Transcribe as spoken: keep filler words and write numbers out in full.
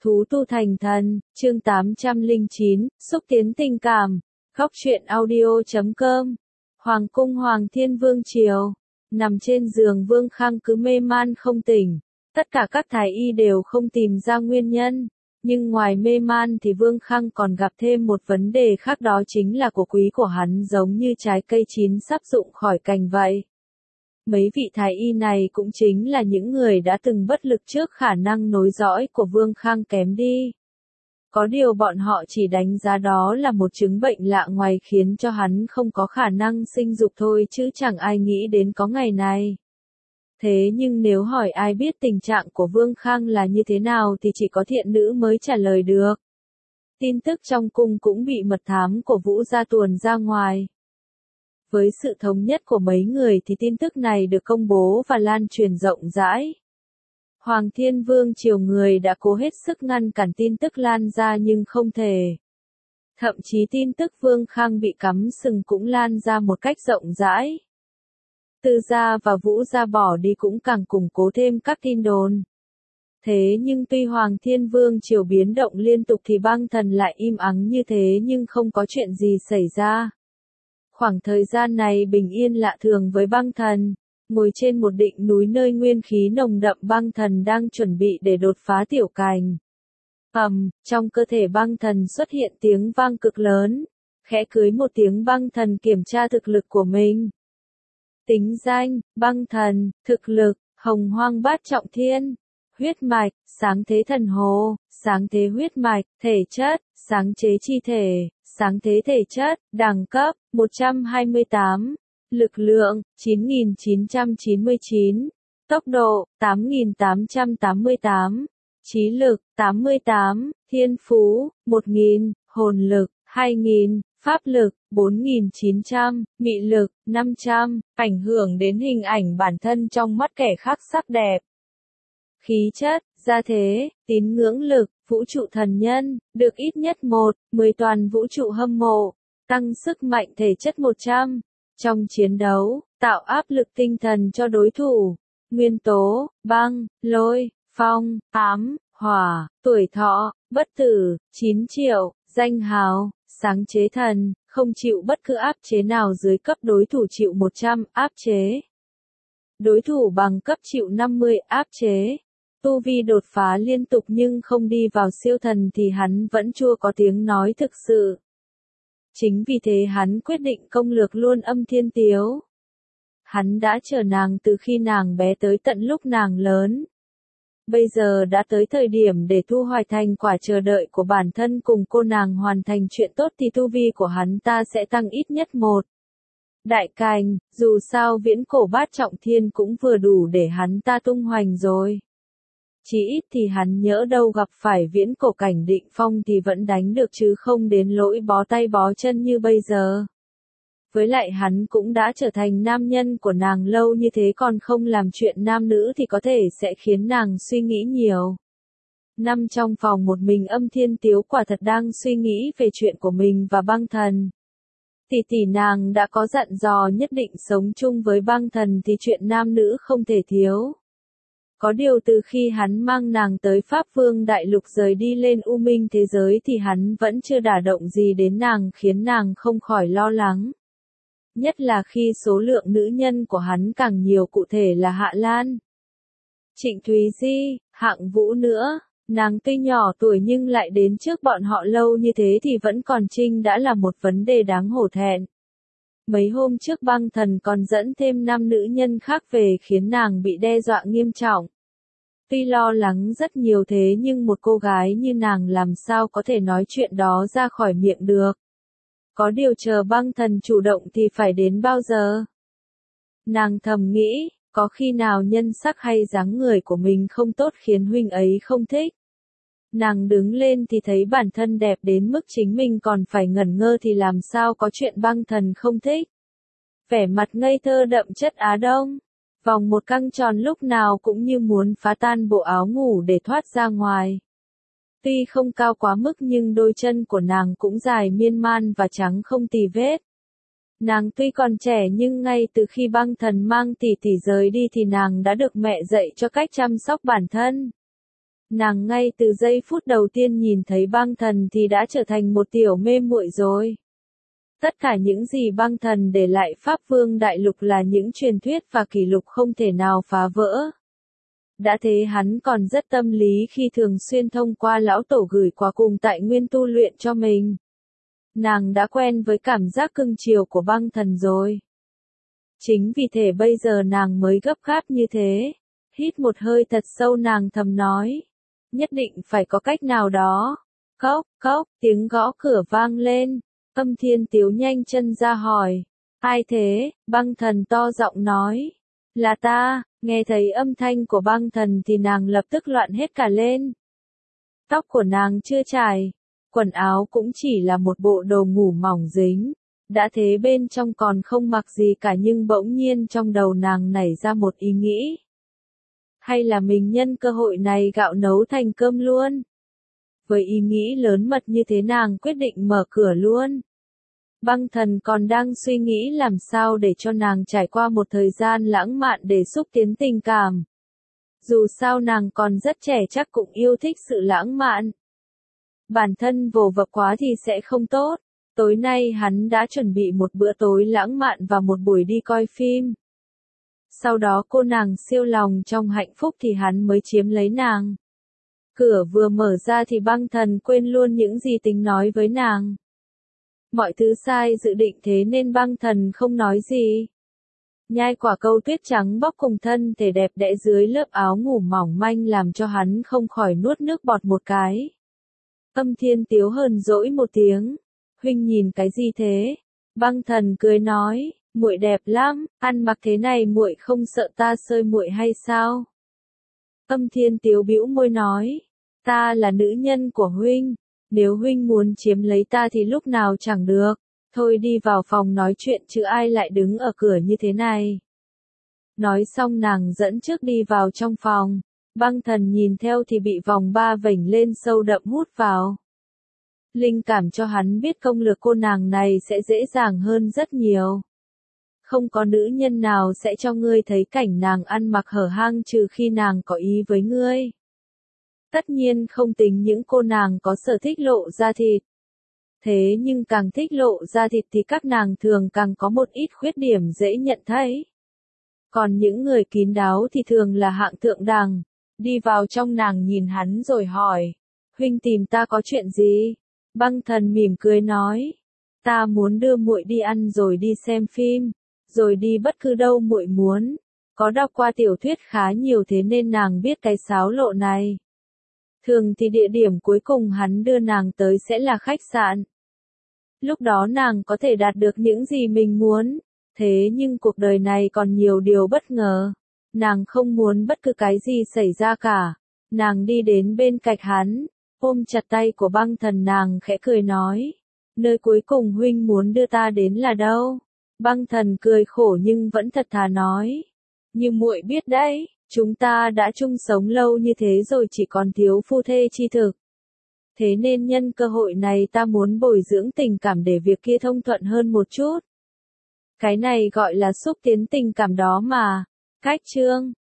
Thú tu thành thần, chương tám trăm lẻ chín, xúc tiến tình cảm. Góc truyện audio chấm com. Hoàng cung Hoàng Thiên Vương triều. Nằm trên giường Vương Khang cứ mê man không tỉnh. Tất cả các thái y đều không tìm ra nguyên nhân. Nhưng ngoài mê man thì Vương Khang còn gặp thêm một vấn đề khác, đó chính là của quý của hắn giống như trái cây chín sắp rụng khỏi cành vậy. Mấy vị thái y này cũng chính là những người đã từng bất lực trước khả năng nối dõi của Vương Khang kém đi. Có điều bọn họ chỉ đánh giá đó là một chứng bệnh lạ ngoài khiến cho hắn không có khả năng sinh dục thôi, chứ chẳng ai nghĩ đến có ngày này. Thế nhưng nếu hỏi ai biết tình trạng của Vương Khang là như thế nào thì chỉ có thiện nữ mới trả lời được. Tin tức trong cung cũng bị mật thám của Vũ gia tuồn ra ngoài. Với sự thống nhất của mấy người thì tin tức này được công bố và lan truyền rộng rãi. Hoàng Thiên Vương triều người đã cố hết sức ngăn cản tin tức lan ra nhưng không thể. Thậm chí tin tức Vương Khang bị cắm sừng cũng lan ra một cách rộng rãi. Từ gia và Vũ gia bỏ đi cũng càng củng cố thêm các tin đồn. Thế nhưng tuy Hoàng Thiên Vương triều biến động liên tục thì băng thần lại im ắng như thế nhưng không có chuyện gì xảy ra. Khoảng thời gian này bình yên lạ thường với băng thần. Ngồi trên một đỉnh núi nơi nguyên khí nồng đậm, băng thần đang chuẩn bị để đột phá tiểu cảnh. Ầm, trong cơ thể băng thần xuất hiện tiếng vang cực lớn. Khẽ cưới một tiếng, băng thần kiểm tra thực lực của mình. Tính danh, băng thần, thực lực, hồng hoang bát trọng thiên. Huyết mạch, sáng thế thần hồ, sáng thế huyết mạch, thể chất, sáng chế chi thể, sáng thế thể chất, đẳng cấp, một trăm hai mươi tám. Lực lượng, chín nghìn chín trăm chín mươi chín. Tốc độ, tám nghìn tám trăm tám mươi tám. Trí lực, tám mươi tám. Thiên phú, một nghìn. Hồn lực, hai nghìn. Pháp lực, bốn nghìn chín trăm. Mị lực, năm trăm. Ảnh hưởng đến hình ảnh bản thân trong mắt kẻ khác sắc đẹp. Khí chất, gia thế, tín ngưỡng lực, vũ trụ thần nhân, được ít nhất một, mười toàn vũ trụ hâm mộ. Tăng sức mạnh thể chất một trăm. Trong chiến đấu, tạo áp lực tinh thần cho đối thủ. Nguyên tố, băng, lôi, phong, ám, hỏa, tuổi thọ, bất tử, chín triệu, danh hào, sáng chế thần, không chịu bất cứ áp chế nào dưới cấp, đối thủ chịu một trăm, áp chế. Đối thủ bằng cấp chịu năm mươi, áp chế. Tu vi đột phá liên tục nhưng không đi vào siêu thần thì hắn vẫn chưa có tiếng nói thực sự. Chính vì thế hắn quyết định công lược luôn Âm Thiên Tiếu. Hắn đã chờ nàng từ khi nàng bé tới tận lúc nàng lớn. Bây giờ đã tới thời điểm để thu hoạch thành quả chờ đợi của bản thân, cùng cô nàng hoàn thành chuyện tốt thì tu vi của hắn ta sẽ tăng ít nhất một. Đại cảnh, dù sao viễn cổ bát trọng thiên cũng vừa đủ để hắn ta tung hoành rồi. Chỉ ít thì hắn nhỡ đâu gặp phải viễn cổ cảnh định phong thì vẫn đánh được chứ không đến lỗi bó tay bó chân như bây giờ. Với lại hắn cũng đã trở thành nam nhân của nàng lâu như thế, còn không làm chuyện nam nữ thì có thể sẽ khiến nàng suy nghĩ nhiều. Nằm trong phòng một mình, Âm Thiên Tiếu quả thật đang suy nghĩ về chuyện của mình và băng thần. Tỷ tỷ nàng đã có dặn dò nhất định sống chung với băng thần thì chuyện nam nữ không thể thiếu. Có điều từ khi hắn mang nàng tới Pháp Vương Đại Lục rời đi lên U Minh thế giới thì hắn vẫn chưa đả động gì đến nàng, khiến nàng không khỏi lo lắng. Nhất là khi số lượng nữ nhân của hắn càng nhiều, cụ thể là Hạ Lan, Trịnh Thúy Di, Hạng Vũ nữa. Nàng tuy nhỏ tuổi nhưng lại đến trước bọn họ lâu như thế thì vẫn còn trinh đã là một vấn đề đáng hổ thẹn. Mấy hôm trước băng thần còn dẫn thêm năm nữ nhân khác về khiến nàng bị đe dọa nghiêm trọng. Tuy lo lắng rất nhiều thế nhưng một cô gái như nàng làm sao có thể nói chuyện đó ra khỏi miệng được. Có điều chờ băng thần chủ động thì phải đến bao giờ? Nàng thầm nghĩ, có khi nào nhân sắc hay dáng người của mình không tốt khiến huynh ấy không thích? Nàng đứng lên thì thấy bản thân đẹp đến mức chính mình còn phải ngẩn ngơ thì làm sao có chuyện băng thần không thích. Vẻ mặt ngây thơ đậm chất Á Đông, vòng một căng tròn lúc nào cũng như muốn phá tan bộ áo ngủ để thoát ra ngoài. Tuy không cao quá mức nhưng đôi chân của nàng cũng dài miên man và trắng không tì vết. Nàng tuy còn trẻ nhưng ngay từ khi băng thần mang tỷ tỷ rời đi thì nàng đã được mẹ dạy cho cách chăm sóc bản thân. Nàng ngay từ giây phút đầu tiên nhìn thấy băng thần thì đã trở thành một tiểu mê muội rồi. Tất cả những gì băng thần để lại Pháp Vương Đại Lục là những truyền thuyết và kỷ lục không thể nào phá vỡ. Đã thế hắn còn rất tâm lý khi thường xuyên thông qua lão tổ gửi quà cùng tại nguyên tu luyện cho mình. Nàng đã quen với cảm giác cưng chiều của băng thần rồi. Chính vì thế bây giờ nàng mới gấp gáp như thế. Hít một hơi thật sâu nàng thầm nói. Nhất định phải có cách nào đó. Cốc, cốc, tiếng gõ cửa vang lên. Âm Thiên Tiếu nhanh chân ra hỏi. Ai thế? Băng thần to giọng nói. Là ta. Nghe thấy âm thanh của băng thần thì nàng lập tức loạn hết cả lên. Tóc của nàng chưa chải. Quần áo cũng chỉ là một bộ đồ ngủ mỏng dính. Đã thế bên trong còn không mặc gì cả nhưng bỗng nhiên trong đầu nàng nảy ra một ý nghĩ. Hay là mình nhân cơ hội này gạo nấu thành cơm luôn? Với ý nghĩ lớn mật như thế nàng quyết định mở cửa luôn. Băng thần còn đang suy nghĩ làm sao để cho nàng trải qua một thời gian lãng mạn để xúc tiến tình cảm. Dù sao nàng còn rất trẻ chắc cũng yêu thích sự lãng mạn. Bản thân vồ vập quá thì sẽ không tốt. Tối nay hắn đã chuẩn bị một bữa tối lãng mạn và một buổi đi coi phim. Sau đó cô nàng siêu lòng trong hạnh phúc thì hắn mới chiếm lấy nàng. Cửa vừa mở ra thì băng thần quên luôn những gì tính nói với nàng. Mọi thứ sai dự định thế nên băng thần không nói gì. Nhai quả câu tuyết trắng bóc cùng thân thể đẹp đẽ dưới lớp áo ngủ mỏng manh làm cho hắn không khỏi nuốt nước bọt một cái. Âm Thiên Tiếu hờn dỗi một tiếng. Huynh nhìn cái gì thế? Băng thần cười nói, muội đẹp lắm, ăn mặc thế này muội không sợ ta sơi muội hay sao? Âm Thiên Tiếu bĩu môi nói, ta là nữ nhân của huynh, nếu huynh muốn chiếm lấy ta thì lúc nào chẳng được, thôi đi vào phòng nói chuyện chứ ai lại đứng ở cửa như thế này. Nói xong nàng dẫn trước đi vào trong phòng, băng thần nhìn theo thì bị vòng ba vểnh lên sâu đậm hút vào. Linh cảm cho hắn biết công lược cô nàng này sẽ dễ dàng hơn rất nhiều. Không có nữ nhân nào sẽ cho ngươi thấy cảnh nàng ăn mặc hở hang trừ khi nàng có ý với ngươi. Tất nhiên không tính những cô nàng có sở thích lộ ra thịt. Thế nhưng càng thích lộ ra thịt thì các nàng thường càng có một ít khuyết điểm dễ nhận thấy. Còn những người kín đáo thì thường là hạng thượng đẳng. Đi vào trong nàng nhìn hắn rồi hỏi. Huynh tìm ta có chuyện gì? Băng thần mỉm cười nói. Ta muốn đưa muội đi ăn rồi đi xem phim. Rồi đi bất cứ đâu muội muốn. Có đọc qua tiểu thuyết khá nhiều thế nên nàng biết cái xáo lộ này. Thường thì địa điểm cuối cùng hắn đưa nàng tới sẽ là khách sạn. Lúc đó nàng có thể đạt được những gì mình muốn. Thế nhưng cuộc đời này còn nhiều điều bất ngờ. Nàng không muốn bất cứ cái gì xảy ra cả. Nàng đi đến bên cạnh hắn, ôm chặt tay của băng thần nàng khẽ cười nói. Nơi cuối cùng huynh muốn đưa ta đến là đâu? Băng thần cười khổ nhưng vẫn thật thà nói. Như muội biết đấy, chúng ta đã chung sống lâu như thế rồi chỉ còn thiếu phu thê chi thực. Thế nên nhân cơ hội này ta muốn bồi dưỡng tình cảm để việc kia thông thuận hơn một chút. Cái này gọi là xúc tiến tình cảm đó mà. Cách chương